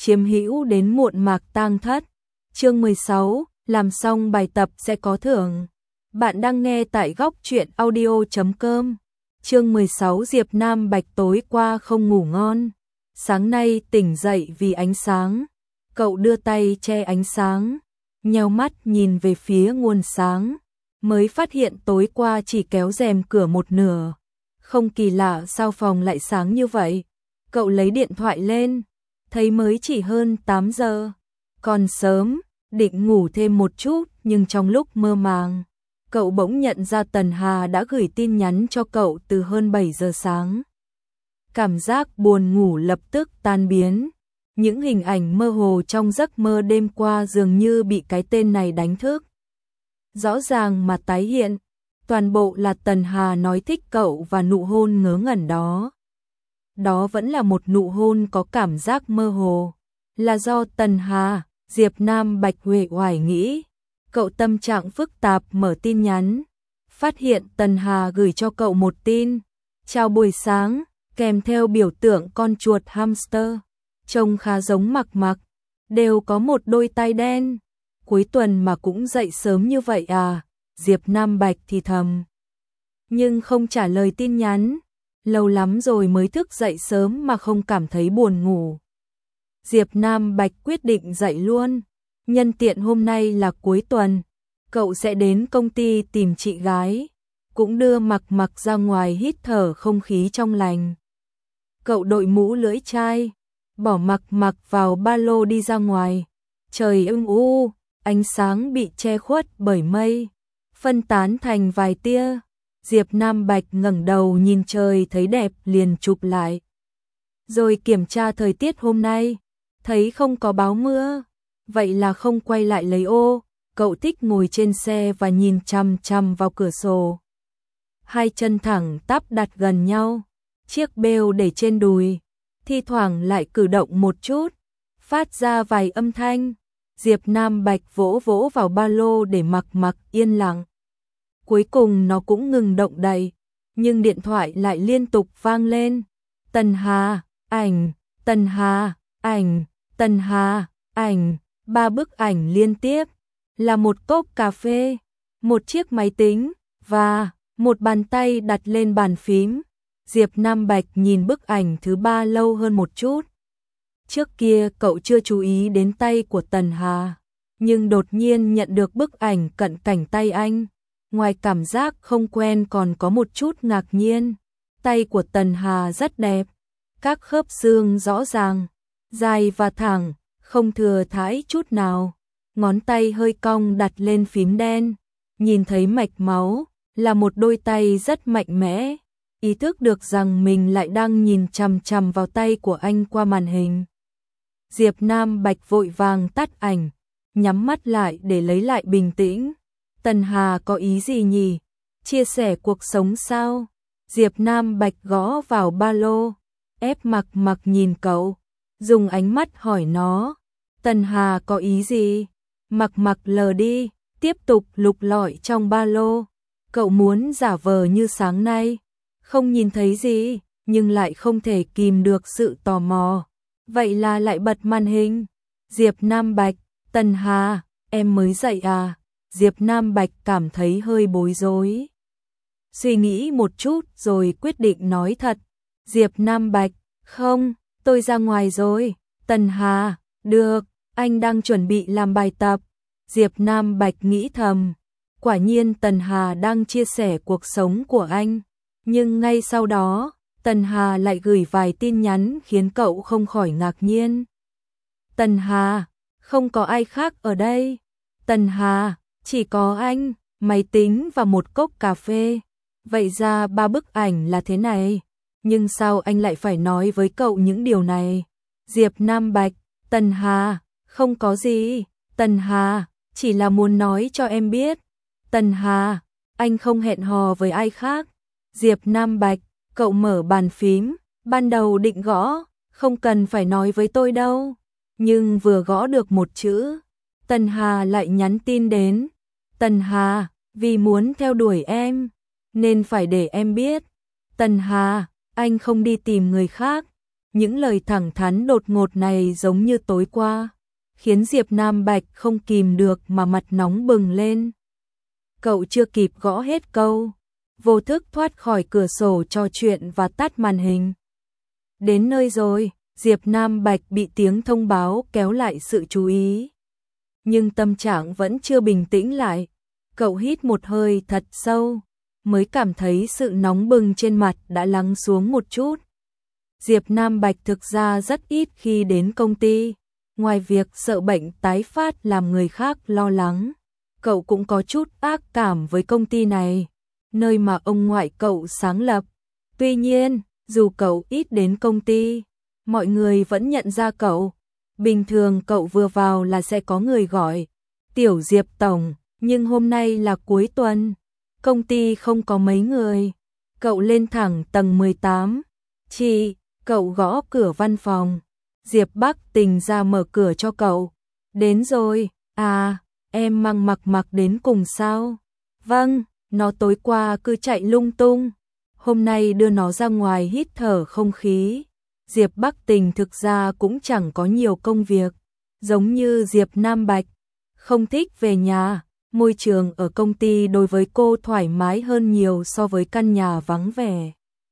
chiếm hữu đến muộn mạc tang thất. Chương 16, làm xong bài tập sẽ có thưởng. Bạn đang nghe tại góc truyện audio.com. Chương 16 Diệp Nam Bạch tối qua không ngủ ngon. Sáng nay tỉnh dậy vì ánh sáng. Cậu đưa tay che ánh sáng, nheo mắt nhìn về phía nguồn sáng. Mới phát hiện tối qua chỉ kéo rèm cửa một nửa. Không kỳ lạ sao phòng lại sáng như vậy. Cậu lấy điện thoại lên, thấy mới chỉ hơn 8 giờ. Còn sớm, định ngủ thêm một chút nhưng trong lúc mơ màng, cậu bỗng nhận ra Tần Hà đã gửi tin nhắn cho cậu từ hơn 7 giờ sáng. Cảm giác buồn ngủ lập tức tan biến. Những hình ảnh mơ hồ trong giấc mơ đêm qua dường như bị cái tên này đánh thức. Rõ ràng mà tái hiện, toàn bộ là Tần Hà nói thích cậu và nụ hôn ngớ ngẩn đó. Đó vẫn là một nụ hôn có cảm giác mơ hồ. Là do Tần Hà, Diệp Nam Bạch uể oải nghĩ. Cậu tâm trạng phức tạp mở tin nhắn. Phát hiện Tần Hà gửi cho cậu một tin. Chào buổi sáng, kèm theo biểu tượng con chuột hamster. Trông khá giống Mặc Mặc, đều có một đôi tai đen. Cuối tuần mà cũng dậy sớm như vậy à? Diệp Nam Bạch thì thầm. Nhưng không trả lời tin nhắn. Lâu lắm rồi mới thức dậy sớm mà không cảm thấy buồn ngủ. Diệp Nam Bạch quyết định dậy luôn. Nhân tiện hôm nay là cuối tuần, cậu sẽ đến công ty tìm chị gái. Cũng đưa Mặc Mặc ra ngoài hít thở không khí trong lành. Cậu đội mũ lưỡi chai, bỏ Mặc Mặc vào ba lô đi ra ngoài. Trời ưng u, ánh sáng bị che khuất bởi mây, phân tán thành vài tia. Diệp Nam Bạch ngẩng đầu nhìn trời thấy đẹp liền chụp lại. Rồi kiểm tra thời tiết hôm nay, thấy không có báo mưa, vậy là không quay lại lấy ô. Cậu thích ngồi trên xe và nhìn chằm chằm vào cửa sổ. Hai chân thẳng tắp đặt gần nhau, chiếc bêu để trên đùi, thi thoảng lại cử động một chút, phát ra vài âm thanh. Diệp Nam Bạch vỗ vỗ vào ba lô để Mặc Mặc yên lặng. Cuối cùng nó cũng ngừng động đậy, nhưng điện thoại lại liên tục vang lên. Tần Hà, ảnh, Tần Hà, ảnh, Tần Hà, ảnh. 3 bức ảnh liên tiếp, là một cốc cà phê, một chiếc máy tính, và một bàn tay đặt lên bàn phím. Diệp Nam Bạch nhìn bức ảnh thứ 3 lâu hơn một chút. Trước kia cậu chưa chú ý đến tay của Tần Hà, nhưng đột nhiên nhận được bức ảnh cận cảnh tay anh. Ngoài cảm giác không quen còn có một chút ngạc nhiên. Tay của Tần Hà rất đẹp, các khớp xương rõ ràng, dài và thẳng, không thừa thãi chút nào. Ngón tay hơi cong đặt lên phím đen, nhìn thấy mạch máu, là một đôi tay rất mạnh mẽ. Ý thức được rằng mình lại đang nhìn chằm chằm vào tay của anh qua màn hình. Diệp Nam Bạch vội vàng tắt ảnh, nhắm mắt lại để lấy lại bình tĩnh. Tần Hà có ý gì nhỉ? Chia sẻ cuộc sống sao? Diệp Nam Bạch gõ vào ba lô, ép Mặc Mặc nhìn cậu, dùng ánh mắt hỏi nó. Tần Hà có ý gì? Mặc Mặc lờ đi, tiếp tục lục lọi trong ba lô. Cậu muốn giả vờ như sáng nay không nhìn thấy gì, nhưng lại không thể kìm được sự tò mò. Vậy là lại bật màn hình. Diệp Nam Bạch, Tần Hà, em mới dậy à? Diệp Nam Bạch cảm thấy hơi bối rối. Suy nghĩ một chút rồi quyết định nói thật. Diệp Nam Bạch, không, tôi ra ngoài rồi. Tần Hà, được, anh đang chuẩn bị làm bài tập. Diệp Nam Bạch nghĩ thầm. Quả nhiên Tần Hà đang chia sẻ cuộc sống của anh. Nhưng ngay sau đó, Tần Hà lại gửi vài tin nhắn khiến cậu không khỏi ngạc nhiên. Tần Hà, không có ai khác ở đây. Tần Hà, chỉ có anh, máy tính và một cốc cà phê. Vậy ra 3 bức ảnh là thế này. Nhưng sao anh lại phải nói với cậu những điều này? Diệp Nam Bạch, Tần Hà, không có gì. Tần Hà, chỉ là muốn nói cho em biết. Tần Hà, anh không hẹn hò với ai khác. Diệp Nam Bạch, cậu mở bàn phím, ban đầu định gõ, không cần phải nói với tôi đâu. Nhưng vừa gõ được một chữ, Tần Hà lại nhắn tin đến. Tần Hà, vì muốn theo đuổi em, nên phải để em biết. Tần Hà, anh không đi tìm người khác. Những lời thẳng thắn đột ngột này giống như tối qua, khiến Diệp Nam Bạch không kìm được mà mặt nóng bừng lên. Cậu chưa kịp gõ hết câu, vô thức thoát khỏi cửa sổ trò chuyện và tắt màn hình. Đến nơi rồi, Diệp Nam Bạch bị tiếng thông báo kéo lại sự chú ý. Nhưng tâm trạng vẫn chưa bình tĩnh lại. Cậu hít một hơi thật sâu, mới cảm thấy sự nóng bừng trên mặt đã lắng xuống một chút. Diệp Nam Bạch thực ra rất ít khi đến công ty. Ngoài việc sợ bệnh tái phát làm người khác lo lắng, cậu cũng có chút ác cảm với công ty này, nơi mà ông ngoại cậu sáng lập. Tuy nhiên, dù cậu ít đến công ty, mọi người vẫn nhận ra cậu. Bình thường cậu vừa vào là sẽ có người gọi Tiểu Diệp Tổng, nhưng hôm nay là cuối tuần, công ty không có mấy người. Cậu lên thẳng tầng 18. Chị, cậu gõ cửa văn phòng. Diệp Bắc Tình ra mở cửa cho cậu. Đến rồi, à, em mang mặc đến cùng sao? Vâng, nó tối qua cứ chạy lung tung. Hôm nay đưa nó ra ngoài hít thở không khí. Diệp Bắc Tình thực ra cũng chẳng có nhiều công việc. Giống như Diệp Nam Bạch, không thích về nhà. Môi trường ở công ty đối với cô thoải mái hơn nhiều so với căn nhà vắng vẻ.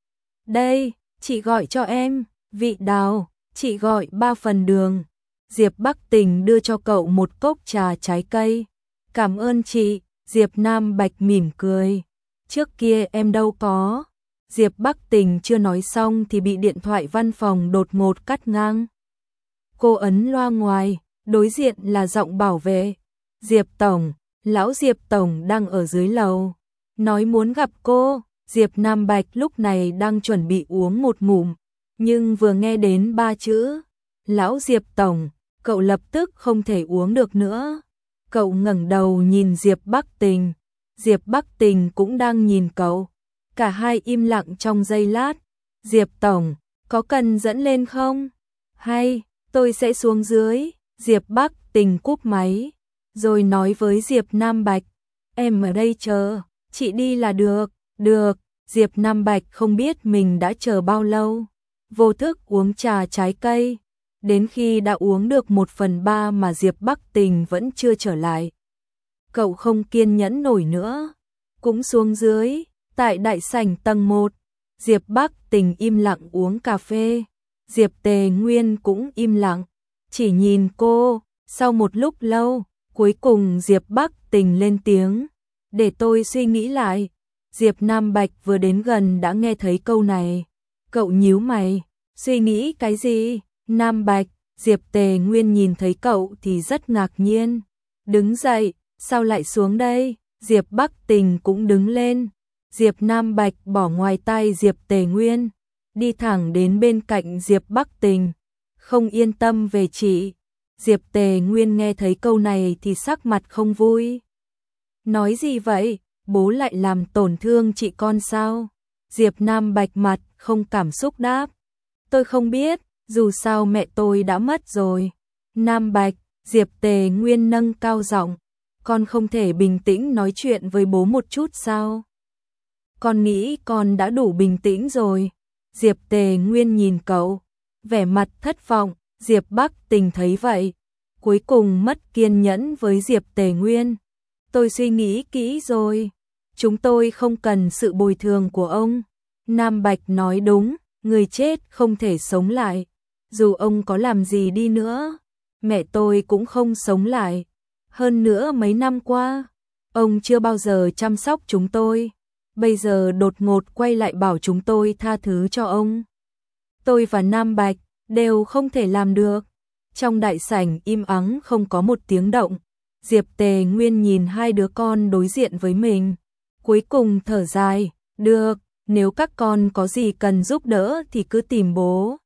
Đây, chị gọi cho em, vị Đào, chị gọi 3 phần đường. Diệp Bắc Tình đưa cho cậu một cốc trà trái cây. Cảm ơn chị, Diệp Nam Bạch mỉm cười. Trước kia em đâu có. Diệp Bắc Tình chưa nói xong thì bị điện thoại văn phòng đột ngột cắt ngang. Cô ấn loa ngoài, đối diện là giọng bảo vệ. Diệp Tổng, lão Diệp Tổng đang ở dưới lầu. Nói muốn gặp cô. Diệp Nam Bạch lúc này đang chuẩn bị uống một ngụm, nhưng vừa nghe đến 3 chữ lão Diệp Tổng, cậu lập tức không thể uống được nữa. Cậu ngẩng đầu nhìn Diệp Bắc Tình. Diệp Bắc Tình cũng đang nhìn cậu. Cả hai im lặng trong giây lát. Diệp Tổng, có cần dẫn lên không? Hay, tôi sẽ xuống dưới. Diệp Bắc Tình cúp máy, rồi nói với Diệp Nam Bạch. Em ở đây chờ, chị đi là được. Được, Diệp Nam Bạch không biết mình đã chờ bao lâu. Vô thức uống trà trái cây. Đến khi đã uống được 1/3 mà Diệp Bắc Tình vẫn chưa trở lại. Cậu không kiên nhẫn nổi nữa. Cũng xuống dưới, tại đại sảnh tầng 1. Diệp Bắc Tình im lặng uống cà phê. Diệp Tề Nguyên cũng im lặng, chỉ nhìn cô. Sau một lúc lâu, cuối cùng Diệp Bắc Tình lên tiếng. Để tôi suy nghĩ lại. Diệp Nam Bạch vừa đến gần đã nghe thấy câu này. Cậu nhíu mày. Suy nghĩ cái gì? Nam Bạch, Diệp Tề Nguyên nhìn thấy cậu thì rất ngạc nhiên. Đứng dậy, sao lại xuống đây? Diệp Bắc Tình cũng đứng lên. Diệp Nam Bạch bỏ ngoài tay Diệp Tề Nguyên, đi thẳng đến bên cạnh Diệp Bắc Tình. Không yên tâm về chị. Diệp Tề Nguyên nghe thấy câu này thì sắc mặt không vui. Nói gì vậy? Bố lại làm tổn thương chị con sao? Diệp Nam Bạch mặt không cảm xúc đáp. Tôi không biết, dù sao mẹ tôi đã mất rồi. Nam Bạch, Diệp Tề Nguyên nâng cao giọng. Con không thể bình tĩnh nói chuyện với bố một chút sao? Con nghĩ con đã đủ bình tĩnh rồi. Diệp Tề Nguyên nhìn cậu, vẻ mặt thất vọng. Diệp Bắc Tình thấy vậy, cuối cùng mất kiên nhẫn với Diệp Tề Nguyên. Tôi suy nghĩ kỹ rồi. Chúng tôi không cần sự bồi thường của ông. Nam Bạch nói đúng, người chết không thể sống lại. Dù ông có làm gì đi nữa, mẹ tôi cũng không sống lại. Hơn nữa mấy năm qua, ông chưa bao giờ chăm sóc chúng tôi. Bây giờ đột ngột quay lại bảo chúng tôi tha thứ cho ông. Tôi và Nam Bạch đều không thể làm được. Trong đại sảnh im ắng không có một tiếng động. Diệp Tề Nguyên nhìn hai đứa con đối diện với mình. Cuối cùng thở dài, được, nếu các con có gì cần giúp đỡ thì cứ tìm bố.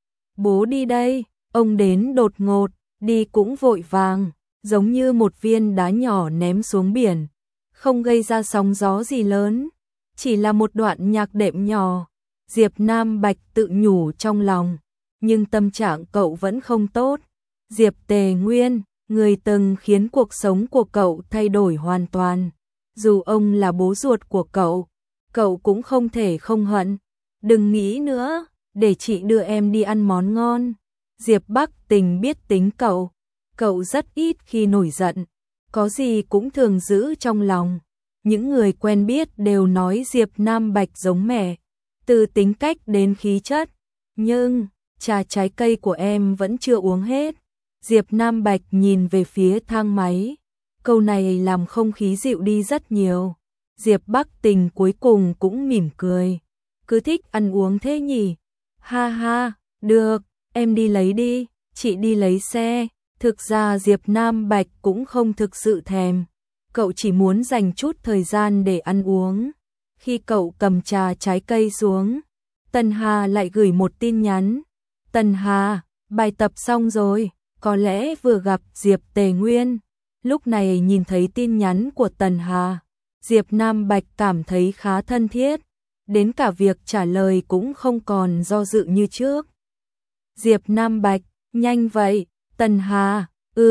Bố đi đây, ông đến đột ngột, đi cũng vội vàng, giống như một viên đá nhỏ ném xuống biển. Không gây ra sóng gió gì lớn, chỉ là một đoạn nhạc đệm nhỏ. Diệp Nam Bạch tự nhủ trong lòng, nhưng tâm trạng cậu vẫn không tốt. Diệp Tề Nguyên, người từng khiến cuộc sống của cậu thay đổi hoàn toàn. Dù ông là bố ruột của cậu cũng không thể không hận. Đừng nghĩ nữa, để chị đưa em đi ăn món ngon. Diệp Bắc Tình biết tính cậu rất ít khi nổi giận, có gì cũng thường giữ trong lòng. Những người quen biết đều nói Diệp Nam Bạch giống mẹ, từ tính cách đến khí chất. Nhưng, trà trái cây của em vẫn chưa uống hết. Diệp Nam Bạch nhìn về phía thang máy. Câu này làm không khí dịu đi rất nhiều. Diệp Bắc Tình cuối cùng cũng mỉm cười. Cứ thích ăn uống thế nhỉ? Ha ha, được, em đi lấy đi, chị đi lấy xe. Thực ra Diệp Nam Bạch cũng không thực sự thèm. Cậu chỉ muốn dành chút thời gian để ăn uống. Khi cậu cầm trà trái cây xuống, Tần Hà lại gửi một tin nhắn. Tần Hà, bài tập xong rồi, có lẽ vừa gặp Diệp Tề Nguyên. Lúc này nhìn thấy tin nhắn của Tần Hà, Diệp Nam Bạch cảm thấy khá thân thiết. Đến cả việc trả lời cũng không còn do dự như trước. Diệp Nam Bạch, nhanh vậy. Tần Hà,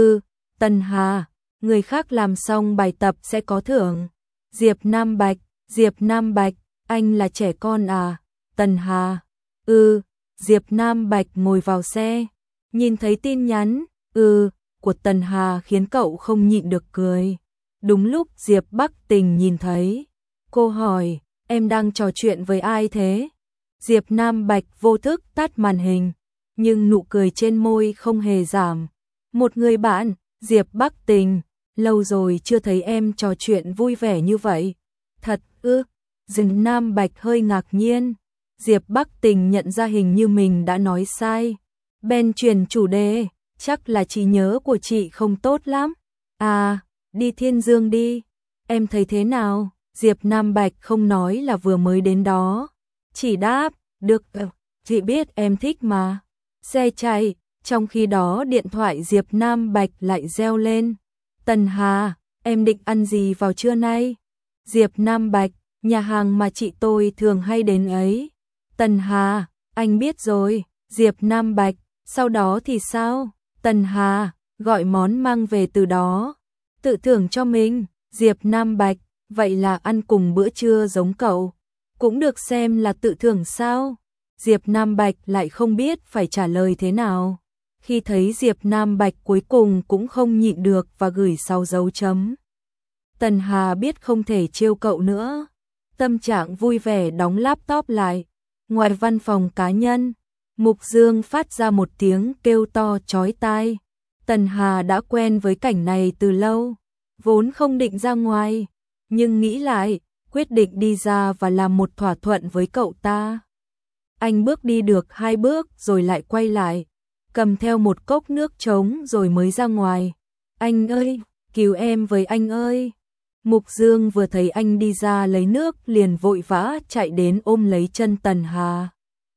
Tần Hà, người khác làm xong bài tập sẽ có thưởng. Diệp Nam Bạch, anh là trẻ con à? Tần Hà, Diệp Nam Bạch ngồi vào xe, nhìn thấy tin nhắn, của Tần Hà khiến cậu không nhịn được cười. Đúng lúc Diệp Bắc Tình nhìn thấy, cô hỏi, em đang trò chuyện với ai thế? Diệp Nam Bạch vô thức tắt màn hình, nhưng nụ cười trên môi không hề giảm. Một người bạn, Diệp Bắc Tình, lâu rồi chưa thấy em trò chuyện vui vẻ như vậy. Thật ư? Diệp Nam Bạch hơi ngạc nhiên. Diệp Bắc Tình nhận ra hình như mình đã nói sai. Bèn chuyển chủ đề, chắc là trí nhớ của chị không tốt lắm. À, đi Thiên Dương đi. Em thấy thế nào? Diệp Nam Bạch không nói là vừa mới đến đó. Chỉ đáp, được, chị biết em thích mà. Xe chạy, trong khi đó điện thoại Diệp Nam Bạch lại reo lên. Tần Hà, em định ăn gì vào trưa nay? Diệp Nam Bạch, nhà hàng mà chị tôi thường hay đến ấy. Tần Hà, anh biết rồi. Diệp Nam Bạch, sau đó thì sao? Tần Hà, gọi món mang về từ đó. Tự thưởng cho mình. Diệp Nam Bạch, vậy là ăn cùng bữa trưa giống cậu. Cũng được xem là tự thưởng sao? Diệp Nam Bạch lại không biết phải trả lời thế nào. Khi thấy Diệp Nam Bạch cuối cùng cũng không nhịn được và gửi sau dấu chấm. Tần Hà biết không thể trêu cậu nữa. Tâm trạng vui vẻ đóng laptop lại. Ngoài văn phòng cá nhân, Mục Dương phát ra một tiếng kêu to chói tai. Tần Hà đã quen với cảnh này từ lâu, vốn không định ra ngoài, nhưng nghĩ lại, quyết định đi ra và làm một thỏa thuận với cậu ta. Anh bước đi được 2 bước rồi lại quay lại, cầm theo một cốc nước trống rồi mới ra ngoài. Anh ơi, cứu em với anh ơi. Mục Dương vừa thấy anh đi ra lấy nước liền vội vã chạy đến ôm lấy chân Tần Hà.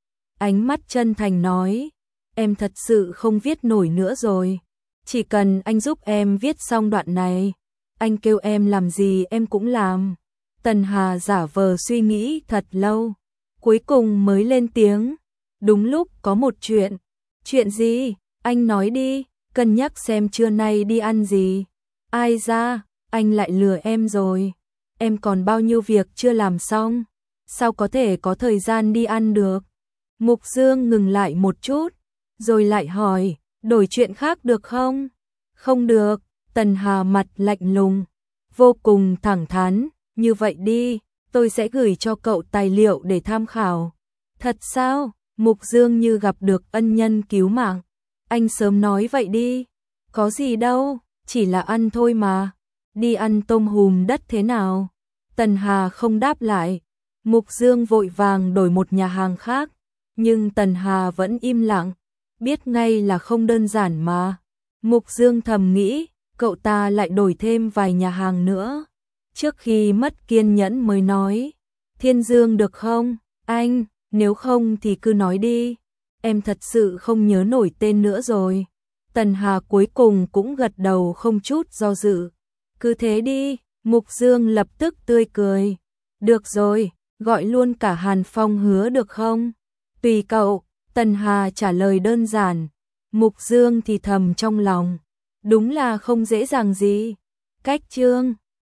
Ánh mắt chân thành nói, em thật sự không viết nổi nữa rồi. Chỉ cần anh giúp em viết xong đoạn này, anh kêu em làm gì em cũng làm. Tần Hà giả vờ suy nghĩ thật lâu, cuối cùng mới lên tiếng. Đúng lúc có một chuyện. Chuyện gì? Anh nói đi, cân nhắc xem trưa nay đi ăn gì. Ai ra, anh lại lừa em rồi. Em còn bao nhiêu việc chưa làm xong, sao có thể có thời gian đi ăn được? Mục Dương ngừng lại một chút, rồi lại hỏi, đổi chuyện khác được không? Không được. Tần Hà mặt lạnh lùng, vô cùng thẳng thắn, như vậy đi, tôi sẽ gửi cho cậu tài liệu để tham khảo. Thật sao? Mục Dương như gặp được ân nhân cứu mạng. Anh sớm nói vậy đi. Có gì đâu, chỉ là ăn thôi mà. Đi ăn tôm hùm đất thế nào? Tần Hà không đáp lại. Mục Dương vội vàng đổi một nhà hàng khác, nhưng Tần Hà vẫn im lặng, biết ngay là không đơn giản mà. Mục Dương thầm nghĩ, cậu ta lại đổi thêm vài nhà hàng nữa. Trước khi mất kiên nhẫn mới nói, Thiên Dương được không? Anh, nếu không thì cứ nói đi. Em thật sự không nhớ nổi tên nữa rồi. Tần Hà cuối cùng cũng gật đầu không chút do dự. Cứ thế đi. Mục Dương lập tức tươi cười. Được rồi, gọi luôn cả Hàn Phong Hứa được không? Tùy cậu. Tần Hà trả lời đơn giản. Mục Dương thì thầm trong lòng. Đúng là không dễ dàng gì. Cách chương